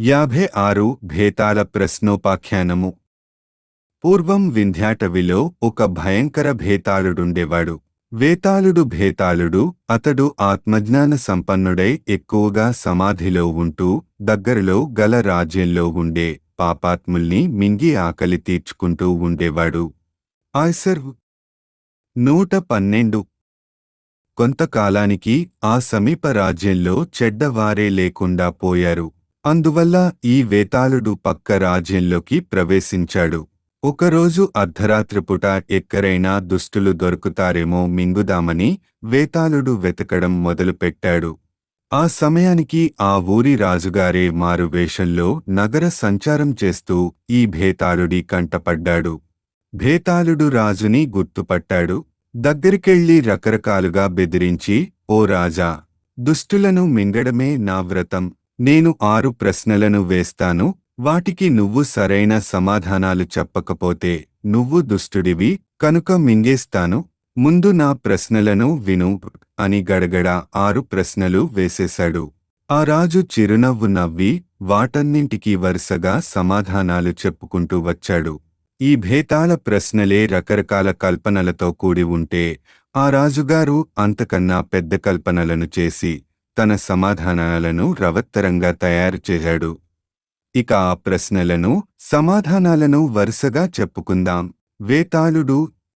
56 భేతాళ ప్రశ్నోపాఖ్యానము. పూర్వం వింధ్యాటవిలో ఒక భయంకర భేతాళుడుండేవాడు. భేతాళుడు అతడు ఆత్మజ్ఞాన సంపన్నుడై ఎక్కువగా సమాధిలో ఉంటూ దగ్గరలో గల రాజ్యంలో ఉండే పాపాత్ముల్ని మింగి ఆకలి తీర్చుకుంటూ ఉండేవాడు. ఆయ్సర్ 112. కొంతకాలానికి ఆ సమీప రాజ్యంలో చెడ్డవారే లేకుండా పోయారు. అందువల్ల ఈ వేతాళుడు పక్క రాజ్యంలోకి ప్రవేశించాడు. ఒకరోజు అర్ధరాత్రిపూట ఎక్కరైనా దుష్టులు దొరుకుతారేమో మింగుదామని వేతాళుడు వెతకడం మొదలుపెట్టాడు. ఆ సమయానికి ఆ ఊరి రాజుగారే మారువేషంలో నగర సంచారం చేస్తూ ఈ భేతాళుడి కంటపడ్డాడు. భేతాళుడు రాజుని గుర్తుపట్టాడు. దగ్గరికెళ్ళి రకరకాలుగా బెదిరించి, ఓ రాజా, దుష్టులను మింగడమే నా వ్రతం. నేను 6 ప్రశ్నలను వేస్తాను. వాటికి నువ్వు సరైన సమాధానాలు చెప్పకపోతే నువ్వు దుష్టుడివి కనుక మింగేస్తాను. ముందు నా ప్రశ్నలను విను అని గడగడ 6 ప్రశ్నలు వేసేశాడు. ఆ రాజు చిరునవ్వు నవ్వి వాటన్నింటికీ వరుసగా సమాధానాలు చెప్పుకుంటూ వచ్చాడు. ఈ భేతాళ ప్రశ్నలే రకరకాల కల్పనలతో కూడి ఉంటే ఆ రాజుగారు అంతకన్నా పెద్ద కల్పనలను చేసి తన సమాధానాలను రవత్తరంగా తయారు చేశాడు. ఇక ఆ ప్రశ్నలను సమాధానాలను వరుసగా చెప్పుకుందాం. వేతాళుడు.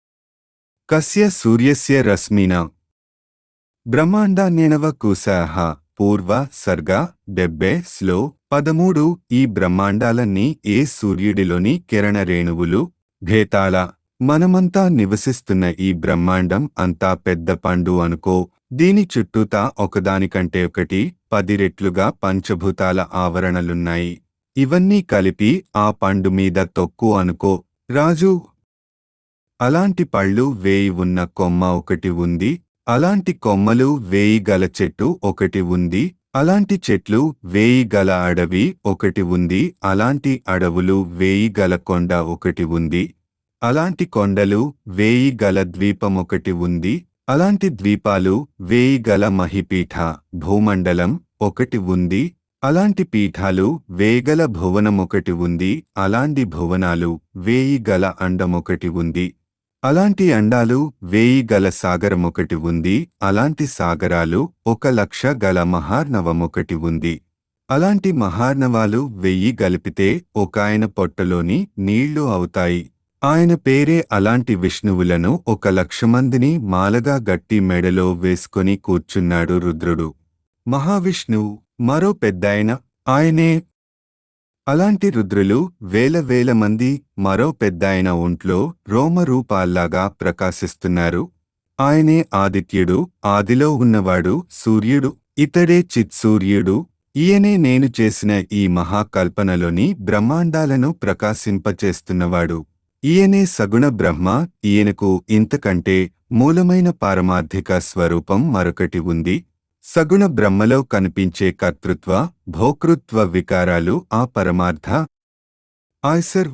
కస్య సూర్యస్య రశ్మిన బ్రహ్మాండాన్యనవ కుశః. పూర్వ సర్గ 70 13. ఈ బ్రహ్మాండాలన్నీ ఏ సూర్యుడిలోని కిరణ రేణువులు? భేతాళ. మనమంతా నివసిస్తున్న ఈ బ్రహ్మాండం అంతా పెద్ద పండు అనుకో. దీని చుట్టూతా ఒకదానికంటే ఒకటి 10 రెట్లుగా పంచభూతాల ఆవరణలున్నాయి. ఇవన్నీ కలిపి ఆ పండు మీద తొక్కు అనుకో. రాజు. అలాంటి పళ్ళు 1000 ఉన్న కొమ్మ ఒకటి ఉంది. అలాంటి కొమ్మలు 1000 గల చెట్టు ఒకటి ఉంది. అలాంటి చెట్లు 1000 గల అడవి ఒకటి ఉంది. అలాంటి అడవులు 1000 గల కొండ ఒకటి ఉంది. అలాంటి కొండలు 1000 గల ద్వీపమొకటి ఉంది. అలాంటి ద్వీపాలు 1000 గల మహిపీఠ భూమండలం ఒకటి ఉంది. అలాంటి పీఠాలు 1000 గల భువనమొకటి ఉంది. అలాంటి భువనాలు 1000 గల అండమొకటి ఉంది. అలాంటి అండాలు 1000 గల సాగరమొకటి ఉంది. అలాంటి సాగరాలు 1,00,000 గల మహార్ణవమొకటి ఉంది. అలాంటి మహార్ణవాలు 1000 గలిపితే ఒకాయన పొట్టలోని నీళ్లు అవుతాయి. ఆయన పేరే అలాంటి విష్ణువులను 1,00,000 మందిని మాలగా గట్టి మెడలో వేసుకొని కూర్చున్నాడు రుద్రుడు. మహావిష్ణువు మరో పెద్దాయన, ఆయనే. అలాంటి రుద్రులు వేల మంది మరో పెద్దాయన ఒంట్లో రోమరూపాల్లాగా ప్రకాశిస్తున్నారు. ఆయనే ఆదిత్యుడు, ఆదిలో ఉన్నవాడు, సూర్యుడు. ఇతడే చిత్సూర్యుడు. ఈయనే నేను చేసిన ఈ మహాకల్పనలోని బ్రహ్మాండాలను ప్రకాశింపచేస్తున్నవాడు. ఈయనే సగుణ బ్రహ్మ. ఈయనకు ఇంతకంటే మూలమైన పారమార్థిక స్వరూపం మరొకటి ఉంది. సగుణ బ్రహ్మలో కనిపించే కర్తృత్వ, భోక్తృత్వ వికారాలు ఆ పరమార్థ. ఆయ్సర్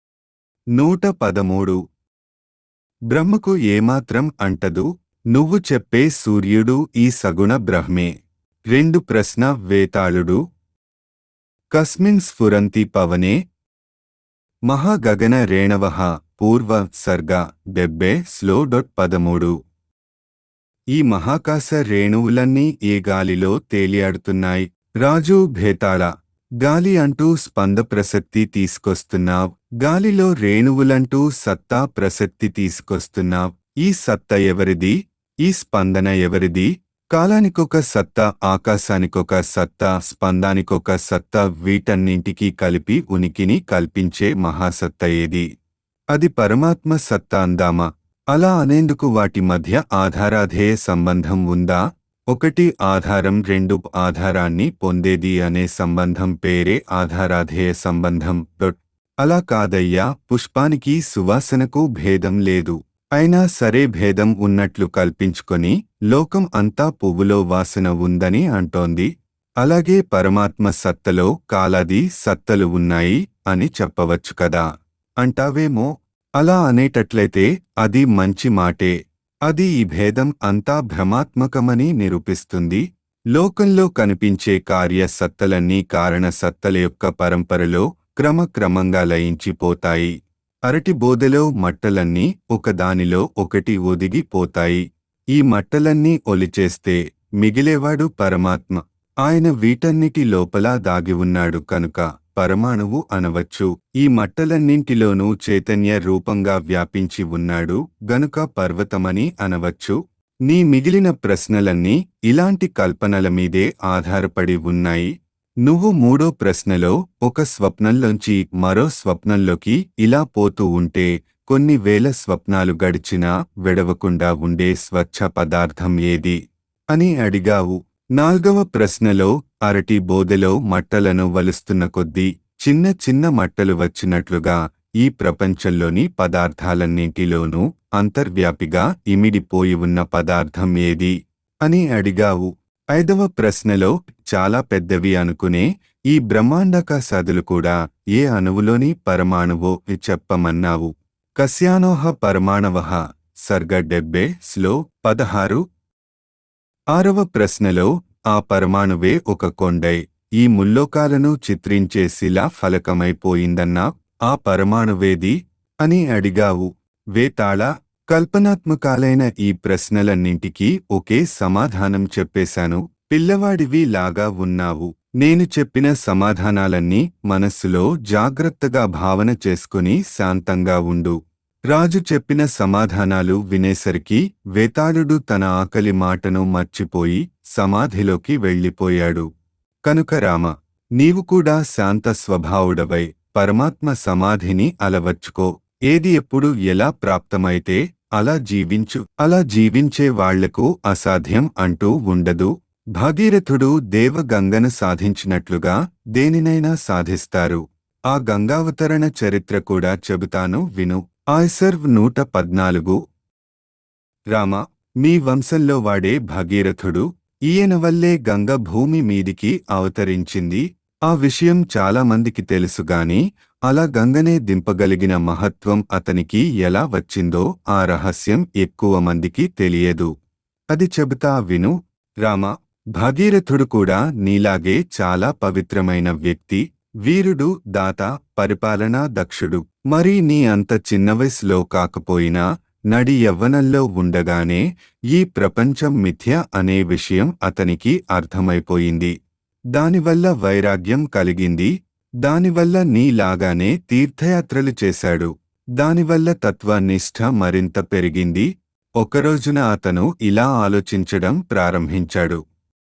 113. బ్రహ్మకు ఏమాత్రం అంటదు. నువ్వు చెప్పే సూర్యుడు ఈ సగుణ బ్రహ్మే. 2 ప్రశ్న. వేతాళుడు. కస్మిన్ స్ఫురంతి పవనే మహాగగన రేణవః. పూర్వ సర్గ 70 13. ఈ మహాకాశ రేణువులన్నీ ఏ గాలిలో తేలియాడుతున్నాయి? రాజు. భేతాళ. గాలి అంటూ స్పంద ప్రసక్తి తీసుకొస్తున్నావ్. గాలిలో రేణువులంటూ సత్తా ప్రసక్తి తీసుకొస్తున్నావ్. ఈ సత్త ఎవరిది? ఈ స్పందన ఎవరిది? కాలానికొక సత్తా, ఆకాశానికొక సత్తా, స్పందానికొక సత్తా, వీటన్నింటికీ కలిపి ఉనికిని కల్పించే మహాసత్త ఏది? అది పరమాత్మ సత్తా అందామా? అలా అనేందుకు వాటి మధ్య ఆధారాధేయ సంబంధం ఉందా? ఒకటి ఆధారం, 2 ఆధారాన్ని పొందేది అనే సంబంధం పేరే ఆధారాధేయ సంబంధం. అలా కాదయ్యా, పుష్పానికి సువాసనకు భేదం లేదు. అయినా సరే భేదం ఉన్నట్లు కల్పించుకొని లోకం అంతా పువ్వులో వాసన ఉందని అంటోంది. అలాగే పరమాత్మ సత్తలో కాలాది సత్తలు ఉన్నాయి అని చెప్పవచ్చు కదా అంటావేమో. అలా అనేటట్లయితే అది మంచి మాటే. అది ఈ భేదం అంతా భ్రమాత్మకమని నిరూపిస్తుంది. లోకంలో కనిపించే కార్యసత్తలన్నీ కారణ సత్తల యొక్క పరంపరలో క్రమక్రమంగా లయించిపోతాయి. అరటి బోదెలో మట్టలన్నీ ఒకదానిలో ఒకటి ఒదిగిపోతాయి. ఈ మట్టలన్నీ ఒలిచేస్తే మిగిలేవాడు పరమాత్మ. ఆయన వీటన్నిటి లోపల దాగి ఉన్నాడు కనుక పరమాణువు అనవచ్చు. ఈ మట్టలన్నింటిలోనూ చైతన్య రూపంగా వ్యాపించి ఉన్నాడు గనుక పర్వతమని అనవచ్చు. నీ మిగిలిన ప్రశ్నలన్నీ ఇలాంటి కల్పనల మీదే ఆధారపడి ఉన్నాయి. నువ్వు మూడో ప్రశ్నలో ఒక స్వప్నంలోంచి మరో స్వప్నంలోకి ఇలా పోతూ ఉంటే కొన్ని వేల స్వప్నాలు గడిచినా విడవకుండా ఉండే స్వచ్ఛ పదార్థం ఏది అని అడిగావు. నాల్గవ ప్రశ్నలో అరటి బోదెలో మట్టలను వలుస్తున్న కొద్దీ చిన్న చిన్న మట్టలు వచ్చినట్లుగా ఈ ప్రపంచంలోని పదార్థాలన్నింటిలోనూ అంతర్వ్యాపిగా ఇమిడిపోయి ఉన్న పదార్థం ఏది అని అడిగావు. ఐదవ ప్రశ్నలో చాలా పెద్దవి అనుకునే ఈ బ్రహ్మాండాకాశాదులు కూడా ఏ అణువులోని పరమాణువో చెప్పమన్నావు. కస్యానోహ పరమాణవః సర్గ 70 స్లో 16. ఆరవ ప్రశ్నలో ఆ పరమాణువే ఒక కొండై ఈ ముల్లోకాలను చిత్రించే శిలా ఫలకమైపోయిందన్నా ఆ పరమాణువేది అని అడిగావు. వేతాళ, కల్పనాత్మకాలైన ఈ ప్రశ్నలన్నింటికీ ఒకే సమాధానం చెప్పేశాను. పిల్లవాడివి లాగా ఉన్నావు. నేను చెప్పిన సమాధానాలన్నీ మనస్సులో జాగ్రత్తగా భావన చేసుకుని శాంతంగా ఉండు. రాజు చెప్పిన సమాధానాలు వినేసరికి వేతాళుడు తన ఆకలి మాటను మర్చిపోయి సమాధిలోకి వెళ్ళిపోయాడు. కనుక రామ, నీవు కూడా శాంత స్వభావుడవై పరమాత్మ సమాధిని అలవర్చుకో. ఏది ఎప్పుడు ఎలా ప్రాప్తమైతే అలా జీవించు. అలా జీవించే వాళ్లకు అసాధ్యం అంటూ ఉండదు. భగీరథుడు దేవగంగను సాధించినట్లుగా దేనినైనా సాధిస్తారు. ఆ గంగావతరణ చరిత్ర కూడా చెబుతాను విను. ఆయ్సర్వ్ 114. రామ, మీ వంశంలో వాడే భగీరథుడు. ఈయన వల్లే గంగ భూమి మీదికి అవతరించింది. ఆ విషయం చాలా మందికి తెలుసుగాని అలా గంగనే దింపగలిగిన మహత్వం అతనికి ఎలా వచ్చిందో ఆ రహస్యం ఎక్కువ మందికి తెలియదు. అది చెబుతా విను. రామ, భగీరథుడు కూడా నీలాగే చాలా పవిత్రమైన వ్యక్తి. వీరుడు, దాత, పరిపాలనా దక్షుడు. మరీ నీ అంత చిన్న వయసులో కాకపోయినా నడి యవ్వనంలో ఉండగానే ఈ ప్రపంచం మిథ్య అనే విషయం అతనికి అర్థమైపోయింది. దానివల్ల వైరాగ్యం కలిగింది. దానివల్ల నీలాగానే తీర్థయాత్రలు చేశాడు. దానివల్ల తత్వనిష్ఠ మరింత పెరిగింది. ఒకరోజున అతను ఇలా ఆలోచించడం ప్రారంభించాడు.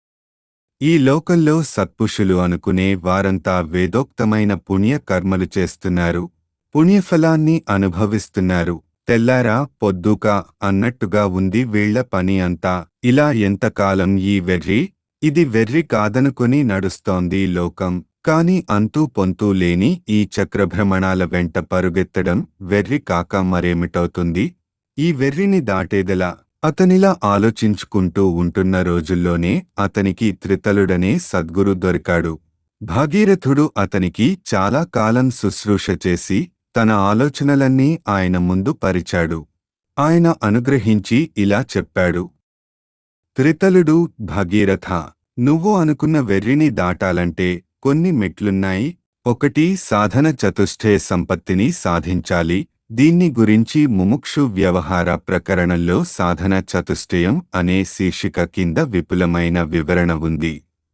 ఈ లోకంలో సత్పురుషులు అనుకునే వారంతా వేదోక్తమైన పుణ్య కర్మలు చేస్తున్నారు. పుణ్యఫలాన్ని అనుభవిస్తున్నారు. తెల్లారా పొద్దుక అన్నట్టుగా ఉంది వీళ్ల పని అంతా. ఇలా ఎంతకాలం ఈ వెర్రి? ఇది వెర్రి కాదనుకుని నడుస్తోంది లోకం. కాని అంతూ పొంతూ లేని ఈ చక్రభ్రమణాల వెంట పరుగెత్తడం వెర్రి కాక మరేమిటవుతుంది? ఈ వెర్రిని దాటేదెలా? అతనిలా ఆలోచించుకుంటూ ఉంటున్న రోజుల్లోనే అతనికి త్రితలుడనే సద్గురు దొరికాడు. భగీరథుడు అతనికి చాలా కాలం శుశ్రూష చేసి తన ఆలోచనలన్నీ ఆయన ముందు పరిచాడు. ఆయన అనుగ్రహించి ఇలా చెప్పాడు. త్రితలుడు, భగీరథ, నువ్వు అనుకున్న వెర్రిని దాటాలంటే కొన్ని మెట్లున్నాయి. 1. సాధన చతుష్టయ సంపత్తిని సాధించాలి. దీన్ని గురించి ముముక్షు వ్యవహార ప్రకరణంలో సాధన చతుష్టయం అనే శీర్షిక కింద విపులమైన వివరణ ఉంది.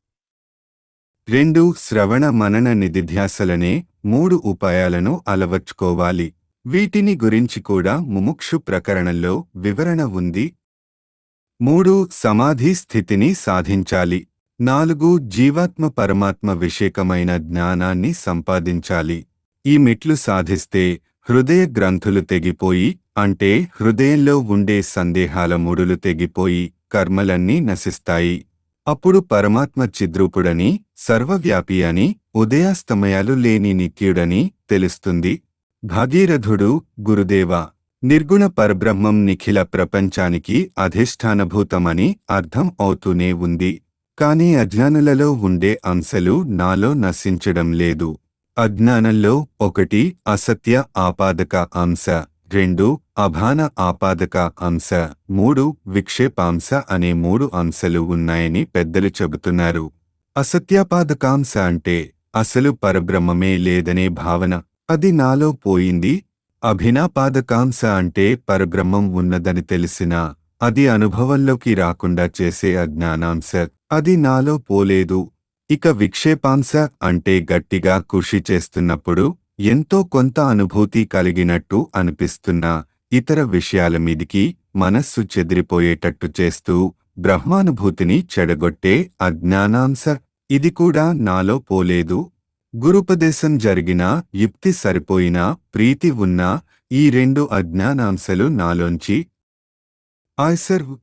2. శ్రవణ మనన నిధిధ్యాసలనే 3 ఉపాయాలను అలవర్చుకోవాలి. వీటిని గురించి కూడా ముముక్షు ప్రకరణంలో వివరణ ఉంది. 3. సమాధి స్థితిని సాధించాలి. 4. జీవాత్మ పరమాత్మ విషేకమైన జ్ఞానాన్ని సంపాదించాలి. ఈ మెట్లు సాధిస్తే హృదయ గ్రంథులు తెగిపోయి, అంటే హృదయంలో ఉండే సందేహాల ముడులు తెగిపోయి కర్మలన్నీ నశిస్తాయి. అప్పుడు పరమాత్మ చిద్రూపుడని, సర్వవ్యాపి అని, ఉదయాస్తమయాలు లేని నిత్యుడని తెలుస్తుంది. భగీరథుడు, గురుదేవా, నిర్గుణ పరబ్రహ్మం నిఖిల ప్రపంచానికి అధిష్టానభూతమని అర్థం అవుతూనే ఉంది. కాని అజ్ఞానులలో ఉండే అంశలు నాలో నశించడం లేదు. అజ్ఞానంలో 1 అసత్య ఆపాదక అంశ, 2 అభాన ఆపాదక అంశ 3 విక్షేపాంశ అనే 3 అంశలు ఉన్నాయని పెద్దలు చెబుతున్నారు. అసత్యాపాదకాంశ అంటే అసలు పరబ్రహ్మమే లేదనే భావన, అది నాలో పోయింది. అభినాపాదకాంశ అంటే పరబ్రహ్మం ఉన్నదని తెలిసినా అది అనుభవంలోకి రాకుండా చేసే అజ్ఞానాంశ, అది నాలో పోలేదు. ఇక విక్షేపాంశ అంటే గట్టిగా కృషి చేస్తున్నప్పుడు ఎంతో కొంత అనుభూతి కలిగినట్టు అనిపిస్తున్నా ఇతర విషయాల మీదికి మనస్సు చెదిరిపోయేటట్టు చేస్తూ బ్రహ్మానుభూతిని చెడగొట్టే అజ్ఞానాంశ, ఇది కూడా నాలో పోలేదు. గురుపదేశం జరిగినా యుక్తి సరిపోయినా ప్రీతి ఉన్నా ఈ 2 అజ్ఞానాంశలు నాలోంచి ఆయ్సర్